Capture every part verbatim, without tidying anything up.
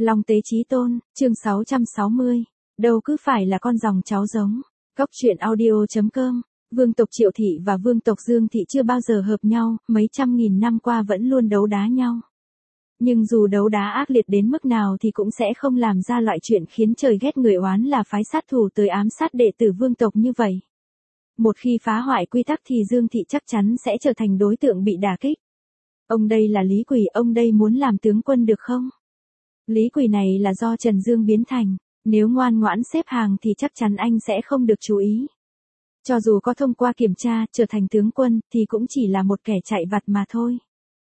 Long Tế Chí Tôn, chương sáu trăm sáu mươi. Đâu cứ phải là con dòng cháu giống. Góc truyện audio chấm com. Vương tộc Triệu Thị và vương tộc Dương Thị chưa bao giờ hợp nhau, mấy trăm nghìn năm qua vẫn luôn đấu đá nhau. Nhưng dù đấu đá ác liệt đến mức nào thì cũng sẽ không làm ra loại chuyện khiến trời ghét người oán là phái sát thủ tới ám sát đệ tử vương tộc như vậy. Một khi phá hoại quy tắc thì Dương Thị chắc chắn sẽ trở thành đối tượng bị đả kích. Ông đây là Lý Quỳ, ông đây muốn làm tướng quân được không? Lý Quỳ này là do Trần Dương biến thành, nếu ngoan ngoãn xếp hàng thì chắc chắn anh sẽ không được chú ý. Cho dù có thông qua kiểm tra, trở thành tướng quân, thì cũng chỉ là một kẻ chạy vặt mà thôi.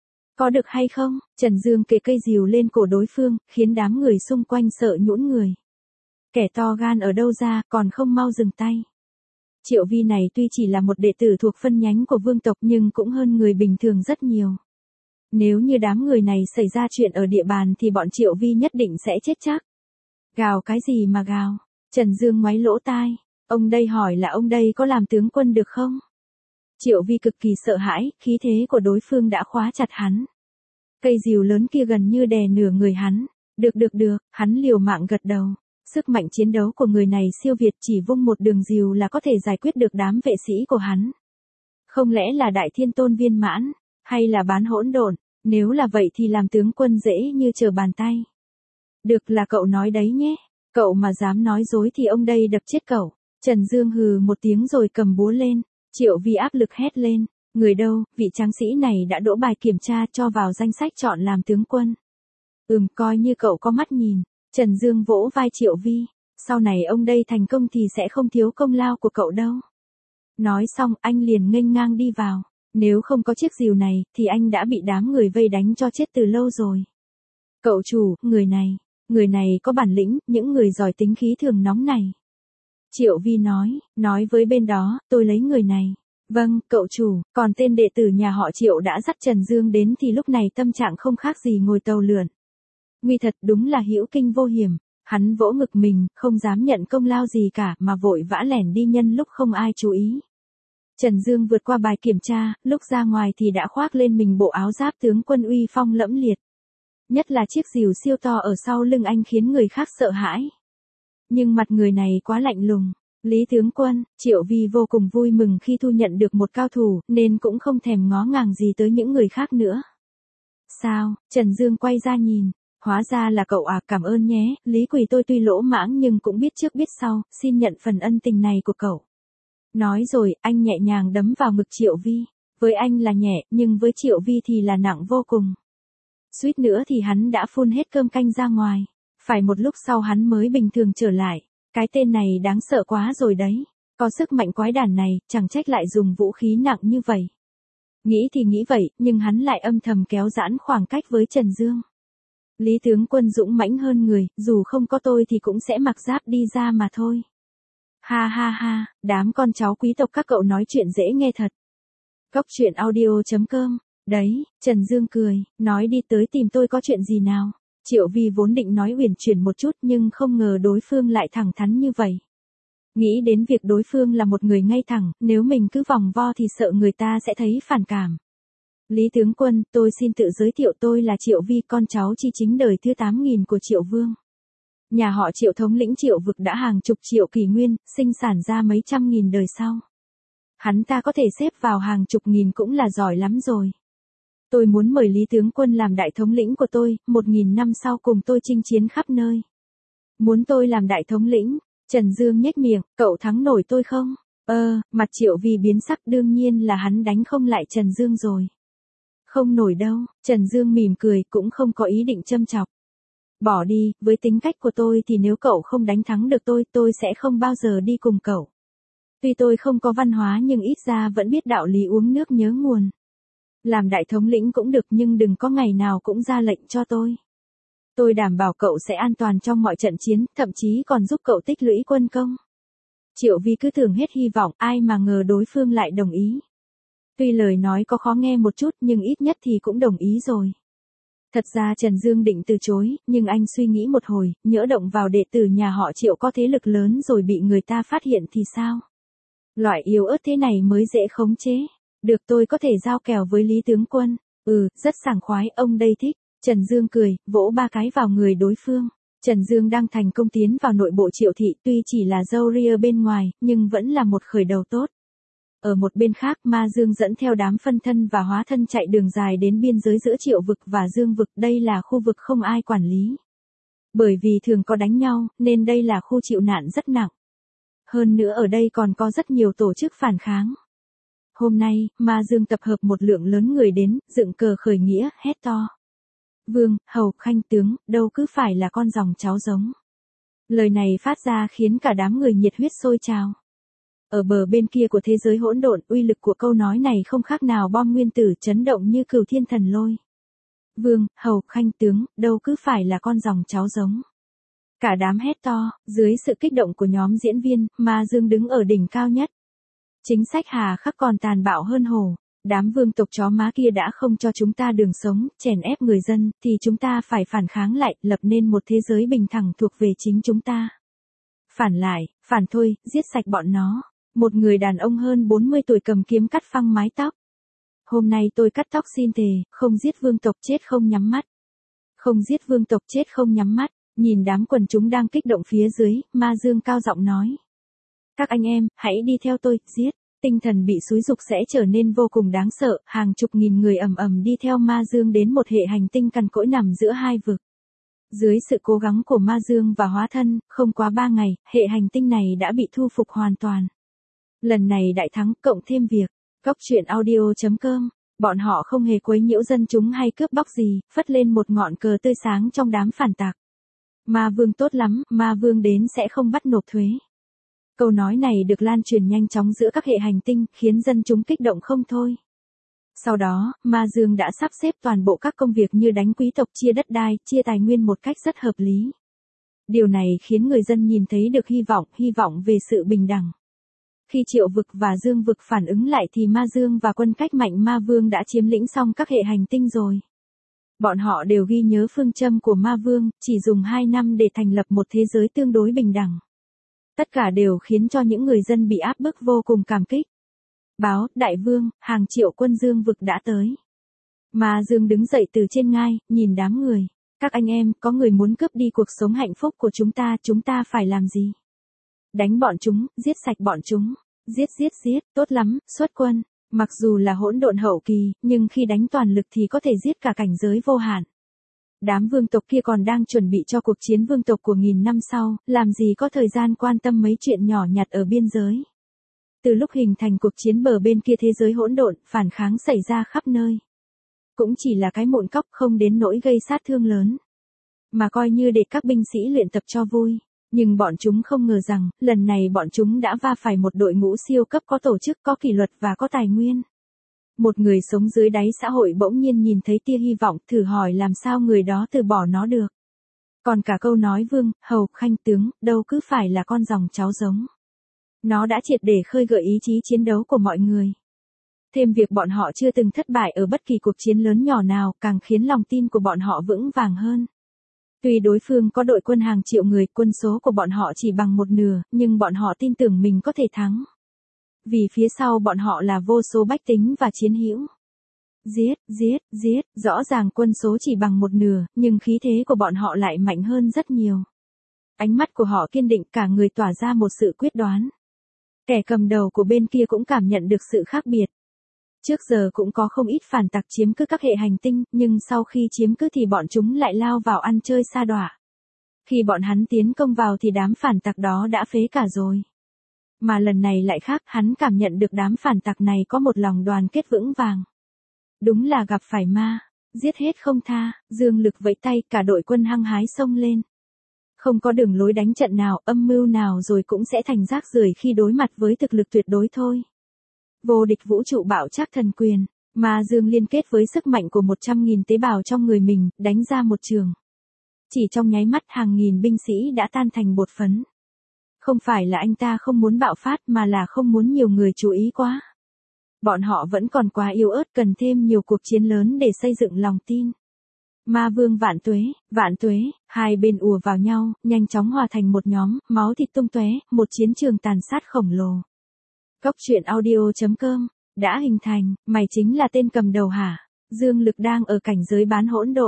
Có được hay không? Trần Dương kề cây rìu lên cổ đối phương, khiến đám người xung quanh sợ nhũn người. Kẻ to gan ở đâu ra, còn không mau dừng tay. Triệu Vi này tuy chỉ là một đệ tử thuộc phân nhánh của vương tộc nhưng cũng hơn người bình thường rất nhiều. Nếu như đám người này xảy ra chuyện ở địa bàn thì bọn Triệu Vi nhất định sẽ chết chắc. Gào cái gì mà gào? Trần Dương ngoáy lỗ tai. Ông đây hỏi là ông đây có làm tướng quân được không? Triệu Vi cực kỳ sợ hãi, khí thế của đối phương đã khóa chặt hắn. Cây rìu lớn kia gần như đè nửa người hắn. Được được được, hắn liều mạng gật đầu. Sức mạnh chiến đấu của người này siêu việt, chỉ vung một đường rìu là có thể giải quyết được đám vệ sĩ của hắn. Không lẽ là Đại Thiên Tôn viên mãn, hay là bán hỗn độn? Nếu là vậy thì làm tướng quân dễ như trở bàn tay. Được, là cậu nói đấy nhé. Cậu mà dám nói dối thì ông đây đập chết cậu. Trần Dương hừ một tiếng rồi cầm búa lên. Triệu Vi áp lực hét lên. Người đâu, vị tráng sĩ này đã đỗ bài kiểm tra, cho vào danh sách chọn làm tướng quân. Ừm, coi như cậu có mắt nhìn. Trần Dương vỗ vai Triệu Vi. Sau này ông đây thành công thì sẽ không thiếu công lao của cậu đâu. Nói xong anh liền nghênh ngang đi vào. Nếu không có chiếc rìu này, thì anh đã bị đám người vây đánh cho chết từ lâu rồi. Cậu chủ, người này, người này có bản lĩnh, những người giỏi tính khí thường nóng này. Triệu Vi nói, nói với bên đó, tôi lấy người này. Vâng, cậu chủ, còn tên đệ tử nhà họ Triệu đã dắt Trần Dương đến thì lúc này tâm trạng không khác gì ngồi tàu lượn. Nguy thật, đúng là hữu kinh vô hiểm. Hắn vỗ ngực mình, không dám nhận công lao gì cả mà vội vã lẻn đi nhân lúc không ai chú ý. Trần Dương vượt qua bài kiểm tra, lúc ra ngoài thì đã khoác lên mình bộ áo giáp tướng quân uy phong lẫm liệt. Nhất là chiếc rìu siêu to ở sau lưng anh khiến người khác sợ hãi. Nhưng mặt người này quá lạnh lùng. Lý tướng quân, Triệu Vi vô cùng vui mừng khi thu nhận được một cao thủ, nên cũng không thèm ngó ngàng gì tới những người khác nữa. Sao? Trần Dương quay ra nhìn. Hóa ra là cậu à, cảm ơn nhé, Lý Quỳ tôi tuy lỗ mãng nhưng cũng biết trước biết sau, xin nhận phần ân tình này của cậu. Nói rồi, anh nhẹ nhàng đấm vào ngực Triệu Vi. Với anh là nhẹ, nhưng với Triệu Vi thì là nặng vô cùng. Suýt nữa thì hắn đã phun hết cơm canh ra ngoài. Phải một lúc sau hắn mới bình thường trở lại. Cái tên này đáng sợ quá rồi đấy. Có sức mạnh quái đản này, chẳng trách lại dùng vũ khí nặng như vậy. Nghĩ thì nghĩ vậy, nhưng hắn lại âm thầm kéo giãn khoảng cách với Trần Dương. Lý tướng quân dũng mãnh hơn người, dù không có tôi thì cũng sẽ mặc giáp đi ra mà thôi. Ha ha ha, đám con cháu quý tộc các cậu nói chuyện dễ nghe thật. Góc truyện audio chấm com. Đấy, Trần Dương cười, nói đi tới tìm tôi có chuyện gì nào. Triệu Vi vốn định nói uyển chuyển một chút nhưng không ngờ đối phương lại thẳng thắn như vậy. Nghĩ đến việc đối phương là một người ngay thẳng, nếu mình cứ vòng vo thì sợ người ta sẽ thấy phản cảm. Lý tướng quân, tôi xin tự giới thiệu, tôi là Triệu Vi, con cháu chi chính đời thứ tám nghìn của Triệu Vương. Nhà họ Triệu thống lĩnh Triệu vực đã hàng chục triệu kỷ nguyên, sinh sản ra mấy trăm nghìn đời sau. Hắn ta có thể xếp vào hàng chục nghìn cũng là giỏi lắm rồi. Tôi muốn mời Lý tướng quân làm đại thống lĩnh của tôi, một nghìn năm sau cùng tôi chinh chiến khắp nơi. Muốn tôi làm đại thống lĩnh? Trần Dương nhếch miệng, cậu thắng nổi tôi không? Ơ, mặt Triệu Vi biến sắc, đương nhiên là hắn đánh không lại Trần Dương rồi. Không nổi đâu, Trần Dương mỉm cười, cũng không có ý định châm chọc. Bỏ đi, với tính cách của tôi thì nếu cậu không đánh thắng được tôi, tôi sẽ không bao giờ đi cùng cậu. Tuy tôi không có văn hóa nhưng ít ra vẫn biết đạo lý uống nước nhớ nguồn. Làm đại thống lĩnh cũng được nhưng đừng có ngày nào cũng ra lệnh cho tôi. Tôi đảm bảo cậu sẽ an toàn trong mọi trận chiến, thậm chí còn giúp cậu tích lũy quân công. Triệu Vi cứ tưởng hết hy vọng, ai mà ngờ đối phương lại đồng ý. Tuy lời nói có khó nghe một chút nhưng ít nhất thì cũng đồng ý rồi. Thật ra Trần Dương định từ chối, nhưng anh suy nghĩ một hồi, nhỡ động vào đệ tử nhà họ Triệu có thế lực lớn rồi bị người ta phát hiện thì sao? Loại yếu ớt thế này mới dễ khống chế. Được, tôi có thể giao kèo với Lý tướng quân. Ừ, rất sảng khoái, ông đây thích. Trần Dương cười, vỗ ba cái vào người đối phương. Trần Dương đang thành công tiến vào nội bộ Triệu thị, tuy chỉ là râu ria bên ngoài, nhưng vẫn là một khởi đầu tốt. Ở một bên khác, Ma Dương dẫn theo đám phân thân và hóa thân chạy đường dài đến biên giới giữa Triệu vực và Dương vực, đây là khu vực không ai quản lý. Bởi vì thường có đánh nhau, nên đây là khu chịu nạn rất nặng. Hơn nữa ở đây còn có rất nhiều tổ chức phản kháng. Hôm nay, Ma Dương tập hợp một lượng lớn người đến, dựng cờ khởi nghĩa, hét to. Vương, hầu, khanh tướng, đâu cứ phải là con dòng cháu giống. Lời này phát ra khiến cả đám người nhiệt huyết sôi trào. Ở bờ bên kia của thế giới hỗn độn, uy lực của câu nói này không khác nào bom nguyên tử chấn động như cửu thiên thần lôi. Vương, hầu, khanh tướng, đâu cứ phải là con dòng cháu giống. Cả đám hét to, dưới sự kích động của nhóm diễn viên, Ma Dương đứng ở đỉnh cao nhất. Chính sách hà khắc còn tàn bạo hơn hổ. Đám vương tộc chó má kia đã không cho chúng ta đường sống, chèn ép người dân, thì chúng ta phải phản kháng lại, lập nên một thế giới bình thẳng thuộc về chính chúng ta. Phản lại, phản thôi, giết sạch bọn nó. Một người đàn ông hơn bốn mươi tuổi cầm kiếm cắt phăng mái tóc. Hôm nay tôi cắt tóc xin thề, không giết vương tộc chết không nhắm mắt. Không giết vương tộc chết không nhắm mắt. Nhìn đám quần chúng đang kích động phía dưới, Ma Dương cao giọng nói. Các anh em, hãy đi theo tôi, giết. Tinh thần bị xúi dục sẽ trở nên vô cùng đáng sợ, hàng chục nghìn người ầm ầm đi theo Ma Dương đến một hệ hành tinh cằn cỗi nằm giữa hai vực. Dưới sự cố gắng của Ma Dương và hóa thân, không quá ba ngày, hệ hành tinh này đã bị thu phục hoàn toàn. Lần này đại thắng, cộng thêm việc, góc truyện audio chấm com, bọn họ không hề quấy nhiễu dân chúng hay cướp bóc gì, phất lên một ngọn cờ tươi sáng trong đám phản tặc. Ma Vương tốt lắm, Ma Vương đến sẽ không bắt nộp thuế. Câu nói này được lan truyền nhanh chóng giữa các hệ hành tinh, khiến dân chúng kích động không thôi. Sau đó, Ma Dương đã sắp xếp toàn bộ các công việc như đánh quý tộc, chia đất đai, chia tài nguyên một cách rất hợp lý. Điều này khiến người dân nhìn thấy được hy vọng, hy vọng về sự bình đẳng. Khi Triệu vực và Dương vực phản ứng lại thì Ma Dương và quân cách mạnh Ma Vương đã chiếm lĩnh xong các hệ hành tinh rồi. Bọn họ đều ghi nhớ phương châm của Ma Vương, chỉ dùng hai năm để thành lập một thế giới tương đối bình đẳng. Tất cả đều khiến cho những người dân bị áp bức vô cùng cảm kích. Báo, đại vương, hàng triệu quân Dương vực đã tới. Ma Dương đứng dậy từ trên ngai, nhìn đám người. Các anh em, có người muốn cướp đi cuộc sống hạnh phúc của chúng ta, chúng ta phải làm gì? Đánh bọn chúng, giết sạch bọn chúng. Giết giết giết, tốt lắm, xuất quân. Mặc dù là hỗn độn hậu kỳ, nhưng khi đánh toàn lực thì có thể giết cả cảnh giới vô hạn. Đám vương tộc kia còn đang chuẩn bị cho cuộc chiến vương tộc của nghìn năm sau, làm gì có thời gian quan tâm mấy chuyện nhỏ nhặt ở biên giới. Từ lúc hình thành cuộc chiến bờ bên kia thế giới hỗn độn, phản kháng xảy ra khắp nơi. Cũng chỉ là cái mụn cóc không đến nỗi gây sát thương lớn. Mà coi như để các binh sĩ luyện tập cho vui. Nhưng bọn chúng không ngờ rằng, lần này bọn chúng đã va phải một đội ngũ siêu cấp có tổ chức, có kỷ luật và có tài nguyên. Một người sống dưới đáy xã hội bỗng nhiên nhìn thấy tia hy vọng, thử hỏi làm sao người đó từ bỏ nó được. Còn cả câu nói vương, hầu, khanh tướng, đâu cứ phải là con dòng cháu giống. Nó đã triệt để khơi gợi ý chí chiến đấu của mọi người. Thêm việc bọn họ chưa từng thất bại ở bất kỳ cuộc chiến lớn nhỏ nào, càng khiến lòng tin của bọn họ vững vàng hơn. Tuy đối phương có đội quân hàng triệu người, quân số của bọn họ chỉ bằng một nửa, nhưng bọn họ tin tưởng mình có thể thắng. Vì phía sau bọn họ là vô số bách tính và chiến hữu. Giết, giết, giết, rõ ràng quân số chỉ bằng một nửa, nhưng khí thế của bọn họ lại mạnh hơn rất nhiều. Ánh mắt của họ kiên định, cả người tỏa ra một sự quyết đoán. Kẻ cầm đầu của bên kia cũng cảm nhận được sự khác biệt. Trước giờ cũng có không ít phản tặc chiếm cứ các hệ hành tinh, nhưng sau khi chiếm cứ thì bọn chúng lại lao vào ăn chơi sa đọa. Khi bọn hắn tiến công vào thì đám phản tặc đó đã phế cả rồi. Mà lần này lại khác, hắn cảm nhận được đám phản tặc này có một lòng đoàn kết vững vàng. Đúng là gặp phải ma, giết hết không tha, Dương Lực vẫy tay, cả đội quân hăng hái xông lên. Không có đường lối đánh trận nào, âm mưu nào rồi cũng sẽ thành rác rưởi khi đối mặt với thực lực tuyệt đối thôi. Vô địch vũ trụ bạo trác thần quyền, Ma Dương liên kết với sức mạnh của một trăm nghìn tế bào trong người mình, đánh ra một trường. Chỉ trong nháy mắt hàng nghìn binh sĩ đã tan thành bột phấn. Không phải là anh ta không muốn bạo phát mà là không muốn nhiều người chú ý quá. Bọn họ vẫn còn quá yếu ớt, cần thêm nhiều cuộc chiến lớn để xây dựng lòng tin. Ma Vương vạn tuế, vạn tuế, hai bên ùa vào nhau, nhanh chóng hòa thành một nhóm, máu thịt tung tóe, một chiến trường tàn sát khổng lồ. Góc truyện audio chấm com, đã hình thành, mày chính là tên cầm đầu hả? Dương Lực đang ở cảnh giới bán hỗn độn.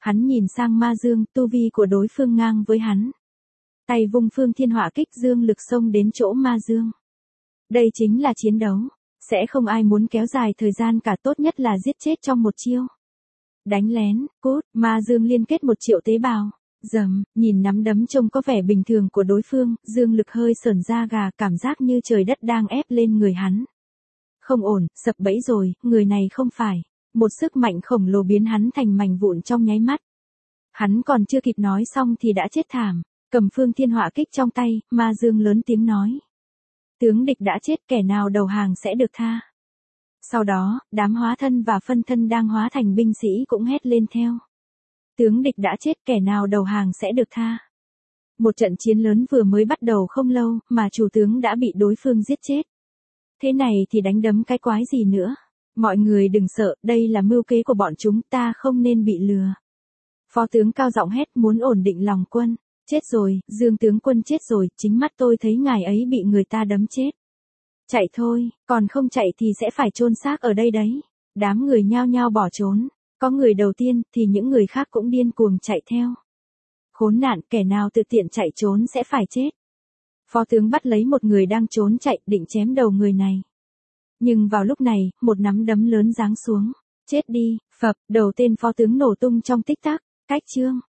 Hắn nhìn sang Ma Dương, tu vi của đối phương ngang với hắn. Tay vung Phương Thiên Họa Kích dương lực xông đến chỗ Ma Dương. Đây chính là chiến đấu, sẽ không ai muốn kéo dài thời gian cả, tốt nhất là giết chết trong một chiêu. Đánh lén, cút, Ma Dương liên kết một triệu tế bào. Dầm, nhìn nắm đấm trông có vẻ bình thường của đối phương, dương lực hơi sởn da gà, cảm giác như trời đất đang ép lên người hắn. Không ổn, sập bẫy rồi, người này không phải. Một sức mạnh khổng lồ biến hắn thành mảnh vụn trong nháy mắt. Hắn còn chưa kịp nói xong thì đã chết thảm, cầm Phương Thiên Họa Kích trong tay, Ma Dương lớn tiếng nói. Tướng địch đã chết, kẻ nào đầu hàng sẽ được tha. Sau đó, đám hóa thân và phân thân đang hóa thành binh sĩ cũng hét lên theo. Tướng địch đã chết, kẻ nào đầu hàng sẽ được tha. Một trận chiến lớn vừa mới bắt đầu không lâu, mà chủ tướng đã bị đối phương giết chết. Thế này thì đánh đấm cái quái gì nữa. Mọi người đừng sợ, đây là mưu kế của bọn chúng, ta không nên bị lừa. Phó tướng cao giọng hét, muốn ổn định lòng quân. Chết rồi, Dương tướng quân chết rồi, chính mắt tôi thấy ngài ấy bị người ta đấm chết. Chạy thôi, còn không chạy thì sẽ phải chôn xác ở đây đấy. Đám người nhao nhao bỏ trốn. Có người đầu tiên, thì những người khác cũng điên cuồng chạy theo. Khốn nạn, kẻ nào tự tiện chạy trốn sẽ phải chết. Phó tướng bắt lấy một người đang trốn chạy, định chém đầu người này. Nhưng vào lúc này, một nắm đấm lớn giáng xuống. Chết đi, phập, đầu tên phó tướng nổ tung trong tích tắc. Cách chương.